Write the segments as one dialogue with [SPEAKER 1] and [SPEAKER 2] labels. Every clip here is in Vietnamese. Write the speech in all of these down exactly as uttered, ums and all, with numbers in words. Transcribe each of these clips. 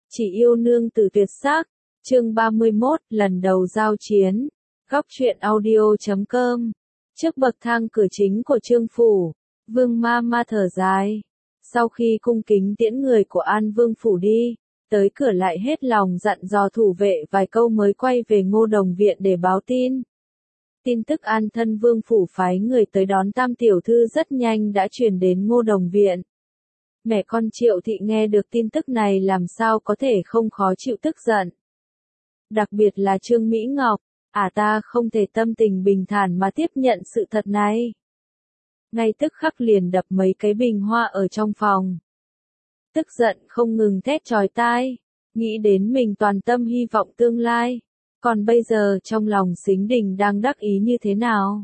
[SPEAKER 1] Chỉ yêu nương tử tuyệt sắc, chương ba mươi mốt, lần đầu giao chiến. Góc truyện audio chấm com. Trước bậc thang cửa chính của Trương phủ, Vương ma ma thở dài. Sau khi cung kính tiễn người của An Vương phủ đi, tới cửa lại hết lòng dặn dò thủ vệ vài câu mới quay về Ngô Đồng viện để báo tin. Tin tức An thân Vương phủ phái người tới đón Tam tiểu thư rất nhanh đã truyền đến Ngô Đồng viện. Mẹ con Triệu Thị nghe được tin tức này làm sao có thể không khó chịu tức giận. Đặc biệt là Trương Mỹ Ngọc, ả ta không thể tâm tình bình thản mà tiếp nhận sự thật này. Ngay tức khắc liền đập mấy cái bình hoa ở trong phòng. Tức giận không ngừng thét chói tai, nghĩ đến mình toàn tâm hy vọng tương lai. Còn bây giờ trong lòng Sính Đình đang đắc ý như thế nào?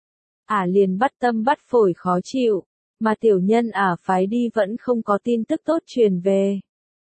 [SPEAKER 1] Ả liền bắt tâm bắt phổi khó chịu. Mà tiểu nhân ả phái đi vẫn không có tin tức tốt truyền về.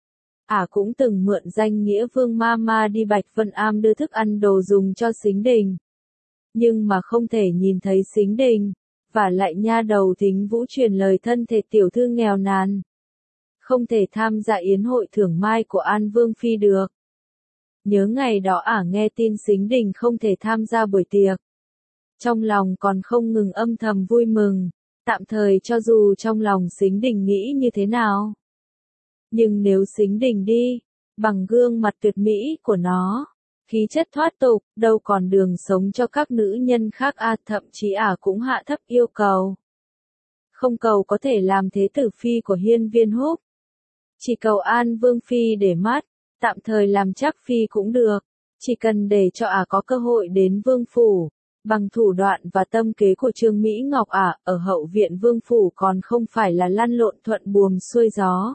[SPEAKER 1] Ả cũng từng mượn danh nghĩa Vương ma ma đi Bạch Vân Am đưa thức ăn đồ dùng cho Sính Đình. Nhưng mà không thể nhìn thấy Sính Đình, và lại nha đầu Thính Vũ truyền lời thân thể tiểu thư nghèo nàn. Không thể tham gia yến hội thưởng mai của An Vương Phi được. Nhớ ngày đó ả nghe tin Sính Đình không thể tham gia buổi tiệc. Trong lòng còn không ngừng âm thầm vui mừng. Tạm thời cho dù trong lòng Sính Đình nghĩ như thế nào. Nhưng nếu Sính Đình đi, bằng gương mặt tuyệt mỹ của nó, khí chất thoát tục, đâu còn đường sống cho các nữ nhân khác a à, thậm chí ả cũng hạ thấp yêu cầu. Không cầu có thể làm thế tử phi của Hiên Viên Húc. Chỉ cầu An Vương Phi để mắt, tạm thời làm chắc phi cũng được, chỉ cần để cho ả có cơ hội đến Vương Phủ. Bằng thủ đoạn và tâm kế của Trương Mỹ Ngọc ả, à, ở hậu viện Vương phủ còn không phải là lăn lộn thuận buồm xuôi gió.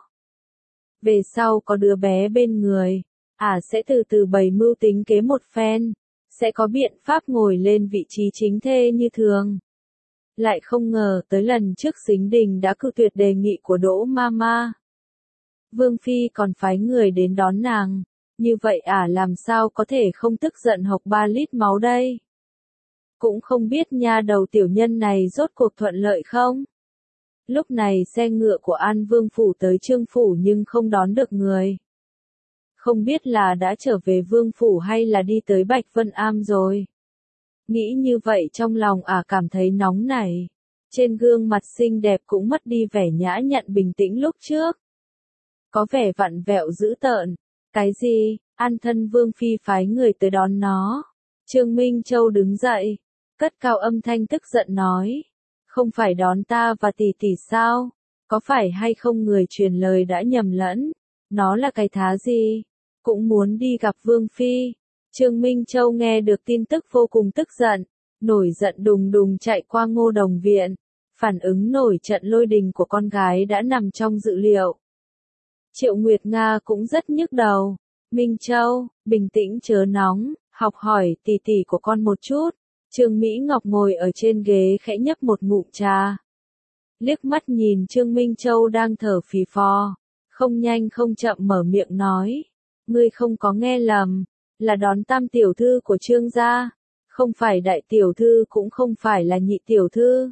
[SPEAKER 1] Về sau có đứa bé bên người, ả à, sẽ từ từ bày mưu tính kế một phen, sẽ có biện pháp ngồi lên vị trí chính thê như thường. Lại không ngờ tới lần trước Sính Đình đã cự tuyệt đề nghị của Đỗ Mama. Vương Phi còn phái người đến đón nàng, như vậy ả à, làm sao có thể không tức giận hộc ba lít máu đây? Cũng không biết nha đầu tiểu nhân này rốt cuộc thuận lợi không? Lúc này xe ngựa của An Vương phủ tới Trương phủ nhưng không đón được người. Không biết là đã trở về Vương phủ hay là đi tới Bạch Vân Am rồi. Nghĩ như vậy trong lòng ả à cảm thấy nóng nảy. Trên gương mặt xinh đẹp cũng mất đi vẻ nhã nhặn bình tĩnh lúc trước. Có vẻ vặn vẹo dữ tợn. Cái gì? An thân Vương Phi phái người tới đón nó. Trương Minh Châu đứng dậy. Cất cao âm thanh tức giận nói. Không phải đón ta và tỷ tỷ sao? Có phải hay không người truyền lời đã nhầm lẫn? Nó là cái thá gì? Cũng muốn đi gặp Vương Phi. Trương Minh Châu nghe được tin tức vô cùng tức giận. Nổi giận đùng đùng chạy qua Ngô Đồng viện. Phản ứng nổi trận lôi đình của con gái đã nằm trong dự liệu. Triệu Nguyệt Nga cũng rất nhức đầu. Minh Châu, bình tĩnh chớ nóng, học hỏi tỷ tỷ của con một chút. Trương Mỹ Ngọc ngồi ở trên ghế khẽ nhấp một ngụm trà. Liếc mắt nhìn Trương Minh Châu đang thở phì phò, không nhanh không chậm mở miệng nói. Ngươi không có nghe lầm, là đón Tam tiểu thư của Trương gia, không phải đại tiểu thư cũng không phải là nhị tiểu thư.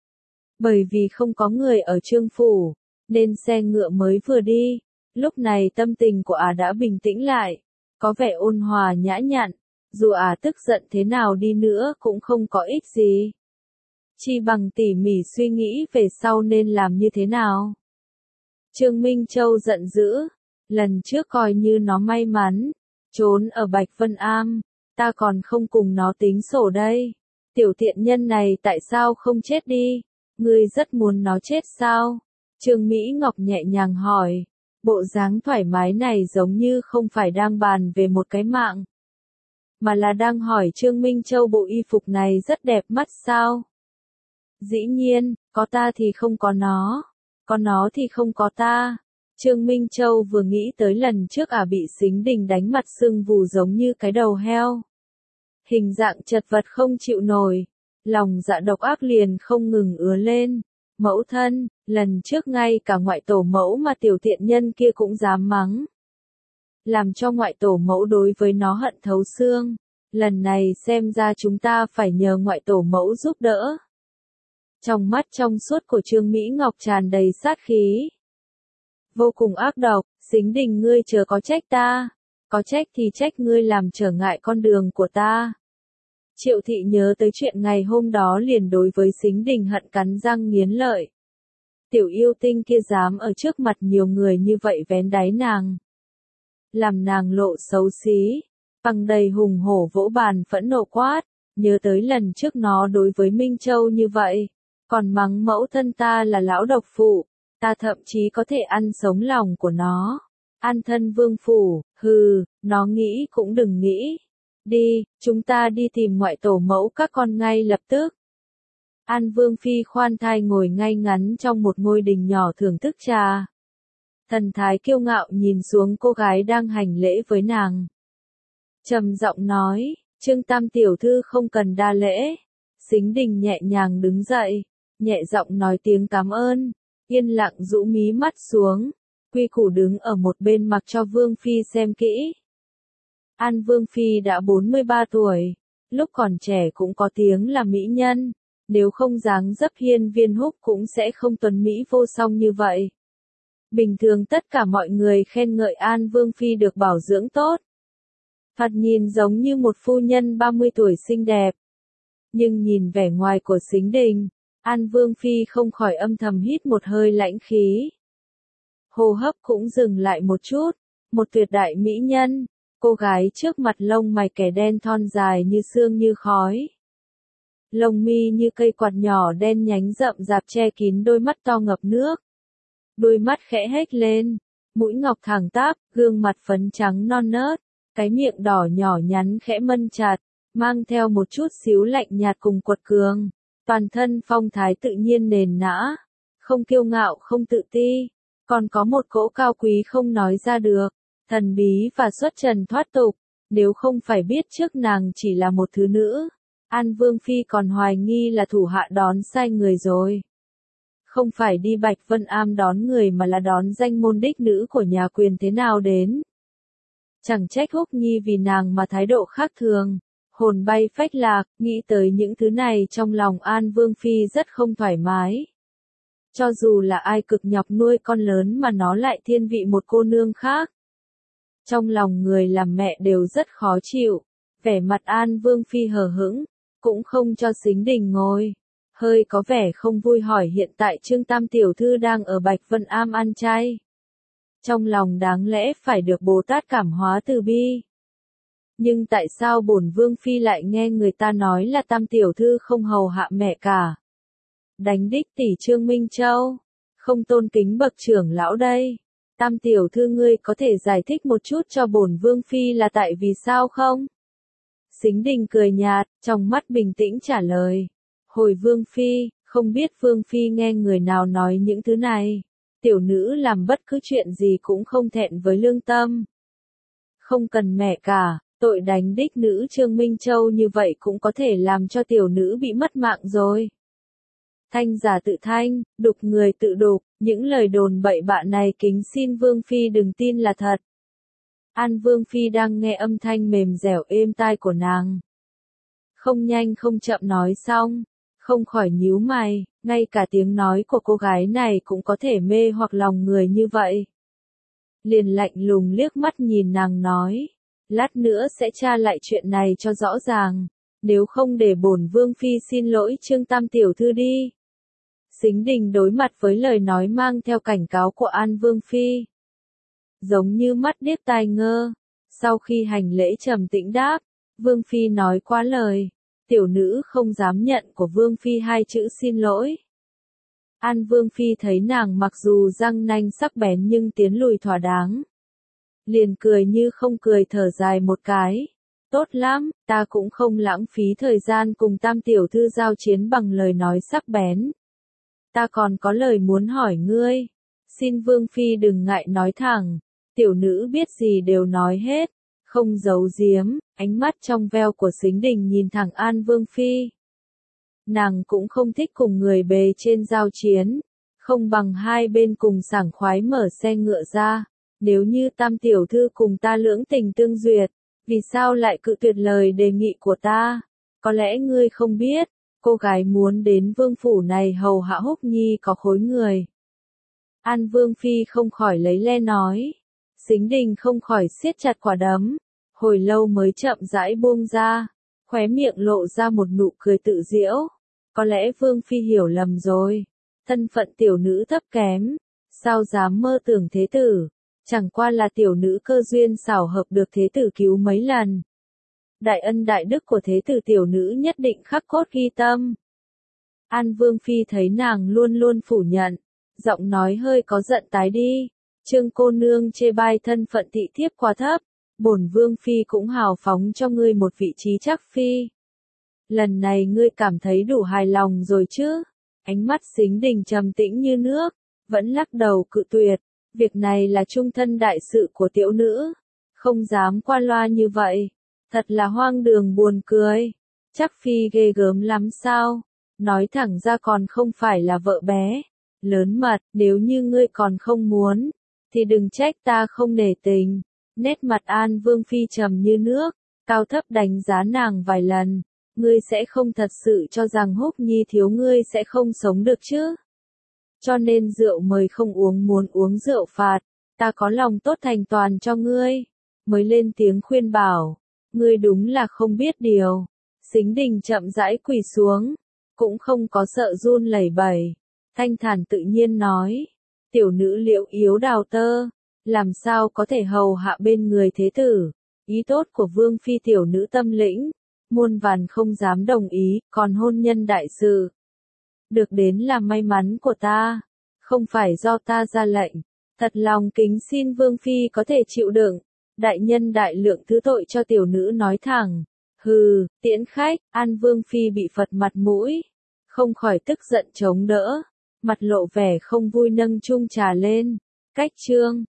[SPEAKER 1] Bởi vì không có người ở Trương phủ, nên xe ngựa mới vừa đi, lúc này tâm tình của ả đã bình tĩnh lại, có vẻ ôn hòa nhã nhặn. Dù ả à tức giận thế nào đi nữa cũng không có ích gì. Chi bằng tỉ mỉ suy nghĩ về sau nên làm như thế nào. Trương Minh Châu giận dữ. Lần trước coi như nó may mắn. Trốn ở Bạch Vân Am. Ta còn không cùng nó tính sổ đây. Tiểu tiện nhân này tại sao không chết đi? Ngươi rất muốn nó chết sao? Trương Mỹ Ngọc nhẹ nhàng hỏi. Bộ dáng thoải mái này giống như không phải đang bàn về một cái mạng. Mà là đang hỏi Trương Minh Châu bộ y phục này rất đẹp mắt sao? Dĩ nhiên, có ta thì không có nó, có nó thì không có ta. Trương Minh Châu vừa nghĩ tới lần trước ả à bị Sính Đình đánh mặt sưng vù giống như cái đầu heo. Hình dạng chật vật không chịu nổi, lòng dạ độc ác liền không ngừng ứa lên. Mẫu thân, lần trước ngay cả ngoại tổ mẫu mà tiểu tiện nhân kia cũng dám mắng. Làm cho ngoại tổ mẫu đối với nó hận thấu xương. Lần này xem ra chúng ta phải nhờ ngoại tổ mẫu giúp đỡ. Trong mắt trong suốt của Trương Mỹ Ngọc tràn đầy sát khí. vô cùng ác độc, Sính Đình ngươi chớ có trách ta, có trách thì trách ngươi làm trở ngại con đường của ta. Triệu thị nhớ tới chuyện ngày hôm đó liền đối với Sính Đình hận cắn răng nghiến lợi. Tiểu yêu tinh kia dám ở trước mặt nhiều người như vậy vén đáy nàng. Làm nàng lộ xấu xí, bằng đầy hùng hổ vỗ bàn phẫn nộ quát, nhớ tới lần trước nó đối với Minh Châu như vậy, còn mắng mẫu thân ta là lão độc phụ, ta thậm chí có thể ăn sống lòng của nó. An thân vương phủ, hừ, nó nghĩ cũng đừng nghĩ. Đi, chúng ta đi tìm ngoại tổ mẫu các con ngay lập tức. An Vương Phi khoan thai ngồi ngay ngắn trong một ngôi đình nhỏ thưởng thức trà. Thần thái kiêu ngạo nhìn xuống cô gái đang hành lễ với nàng. Trầm giọng nói, Trương Tam tiểu thư không cần đa lễ. Sính Đình nhẹ nhàng đứng dậy, nhẹ giọng nói tiếng cảm ơn, yên lặng rũ mí mắt xuống, quy củ đứng ở một bên mặc cho Vương Phi xem kỹ. An Vương Phi đã bốn mươi ba tuổi, lúc còn trẻ cũng có tiếng là mỹ nhân, nếu không dáng dấp hiên viên húc cũng sẽ không tuấn mỹ vô song như vậy. Bình thường tất cả mọi người khen ngợi An Vương Phi được bảo dưỡng tốt. Thoạt nhìn giống như một phu nhân ba mươi tuổi xinh đẹp. Nhưng nhìn vẻ ngoài của Sính Đình, An Vương Phi không khỏi âm thầm hít một hơi lãnh khí. Hô hấp cũng dừng lại một chút, một tuyệt đại mỹ nhân, cô gái trước mặt lông mày kẻ đen thon dài như sương như khói. Lông mi như cây quạt nhỏ đen nhánh rậm rạp che kín đôi mắt to ngập nước. Đôi mắt khẽ hếch lên, mũi ngọc thẳng tắp, gương mặt phấn trắng non nớt, cái miệng đỏ nhỏ nhắn khẽ mân chặt, mang theo một chút xíu lạnh nhạt cùng quật cường. Toàn thân phong thái tự nhiên nền nã, không kiêu ngạo không tự ti, còn có một cỗ cao quý không nói ra được, thần bí và xuất trần thoát tục, nếu không phải biết trước nàng chỉ là một thứ nữ, An Vương Phi còn hoài nghi là thủ hạ đón sai người rồi. Không phải đi Bạch Vân Am đón người mà là đón danh môn đích nữ của nhà quyền thế nào đến. Chẳng trách Húc Nhi vì nàng mà thái độ khác thường. Hồn bay phách lạc, nghĩ tới những thứ này trong lòng An Vương Phi rất không thoải mái. Cho dù là ai cực nhọc nuôi con lớn mà nó lại thiên vị một cô nương khác. Trong lòng người làm mẹ đều rất khó chịu, vẻ mặt An Vương Phi hờ hững, cũng không cho Sính Đình ngồi. Hơi có vẻ không vui hỏi hiện tại Trương Tam tiểu thư đang ở Bạch Vân Am ăn chay. Trong lòng đáng lẽ phải được Bồ Tát cảm hóa từ bi. Nhưng tại sao bổn Vương Phi lại nghe người ta nói là Tam tiểu thư không hầu hạ mẹ cả? Đánh đích tỷ Trương Minh Châu, không tôn kính bậc trưởng lão đây. Tam tiểu thư ngươi có thể giải thích một chút cho bổn Vương Phi là tại vì sao không? Sính Đình cười nhạt, trong mắt bình tĩnh trả lời. Hồi Vương Phi, không biết Vương Phi nghe người nào nói những thứ này. Tiểu nữ làm bất cứ chuyện gì cũng không thẹn với lương tâm. Không cần mẹ cả. Tội đánh đích nữ Trương Minh Châu như vậy cũng có thể làm cho tiểu nữ bị mất mạng rồi. Thanh giả tự thanh, đục người tự đục, những lời đồn bậy bạ này kính xin Vương Phi đừng tin là thật. An Vương Phi đang nghe âm thanh mềm dẻo êm tai của nàng. Không nhanh không chậm nói xong, không khỏi nhíu mày, ngay cả tiếng nói của cô gái này cũng có thể mê hoặc lòng người như vậy. Liền lạnh lùng liếc mắt nhìn nàng nói. Lát nữa sẽ tra lại chuyện này cho rõ ràng, nếu không để bổn Vương Phi xin lỗi Trương Tam tiểu thư đi. Sính Đình đối mặt với lời nói mang theo cảnh cáo của An Vương Phi. Giống như mắt điếc tai ngơ, sau khi hành lễ trầm tĩnh đáp, Vương Phi nói quá lời, tiểu nữ không dám nhận của Vương Phi hai chữ xin lỗi. An Vương Phi thấy nàng mặc dù răng nanh sắc bén nhưng tiến lùi thỏa đáng. Liền cười như không cười thở dài một cái. Tốt lắm, ta cũng không lãng phí thời gian cùng Tam tiểu thư giao chiến bằng lời nói sắc bén. Ta còn có lời muốn hỏi ngươi. Xin Vương Phi đừng ngại nói thẳng. Tiểu nữ biết gì đều nói hết. Không giấu giếm, ánh mắt trong veo của Sính Đình nhìn thẳng An Vương Phi. Nàng cũng không thích cùng người bề trên giao chiến. Không bằng hai bên cùng sảng khoái mở xe ngựa ra. Nếu như Tam tiểu thư cùng ta lưỡng tình tương duyệt, vì sao lại cự tuyệt lời đề nghị của ta? Có lẽ ngươi không biết, cô gái muốn đến vương phủ này hầu hạ Húc Nhi có khối người. An Vương Phi không khỏi lấy le nói. Sính Đình không khỏi siết chặt quả đấm, hồi lâu mới chậm rãi buông ra, khóe miệng lộ ra một nụ cười tự giễu. Có lẽ Vương Phi hiểu lầm rồi, thân phận tiểu nữ thấp kém, sao dám mơ tưởng thế tử, chẳng qua là tiểu nữ cơ duyên xảo hợp được thế tử cứu mấy lần. Đại ân đại đức của thế tử tiểu nữ nhất định khắc cốt ghi tâm. An Vương Phi thấy nàng luôn luôn phủ nhận, giọng nói hơi có giận tái đi. Trương cô nương chê bai thân phận thị thiếp quá thấp, bổn Vương Phi cũng hào phóng cho ngươi một vị trí chắc phi. Lần này ngươi cảm thấy đủ hài lòng rồi chứ? Ánh mắt Sính Đình trầm tĩnh như nước, vẫn lắc đầu cự tuyệt. Việc này là trung thân đại sự của tiểu nữ, không dám qua loa như vậy. Thật là hoang đường buồn cười. Chắc phi ghê gớm lắm sao? Nói thẳng ra còn không phải là vợ bé. Lớn mật, nếu như ngươi còn không muốn, thì đừng trách ta không nể tình. Nét mặt An Vương Phi trầm như nước, cao thấp đánh giá nàng vài lần. Ngươi sẽ không thật sự cho rằng Húc Nhi thiếu ngươi sẽ không sống được chứ? Cho nên rượu mời không uống muốn uống rượu phạt, ta có lòng tốt thành toàn cho ngươi. Mới lên tiếng khuyên bảo, ngươi đúng là không biết điều. Sính Đình chậm rãi quỳ xuống, cũng không có sợ run lẩy bẩy, thanh thản tự nhiên nói, tiểu nữ Liễu yếu đào tơ, làm sao có thể hầu hạ bên người thế tử, ý tốt của Vương Phi tiểu nữ tâm lĩnh, muôn vàn không dám đồng ý, còn hôn nhân đại sự. Được đến là may mắn của ta, không phải do ta ra lệnh, thật lòng kính xin Vương Phi có thể chịu đựng, đại nhân đại lượng thứ tội cho tiểu nữ nói thẳng. Hừ, tiễn khách, An Vương Phi bị phật mặt mũi, không khỏi tức giận chống đỡ, mặt lộ vẻ không vui nâng chung trà lên. Cách chương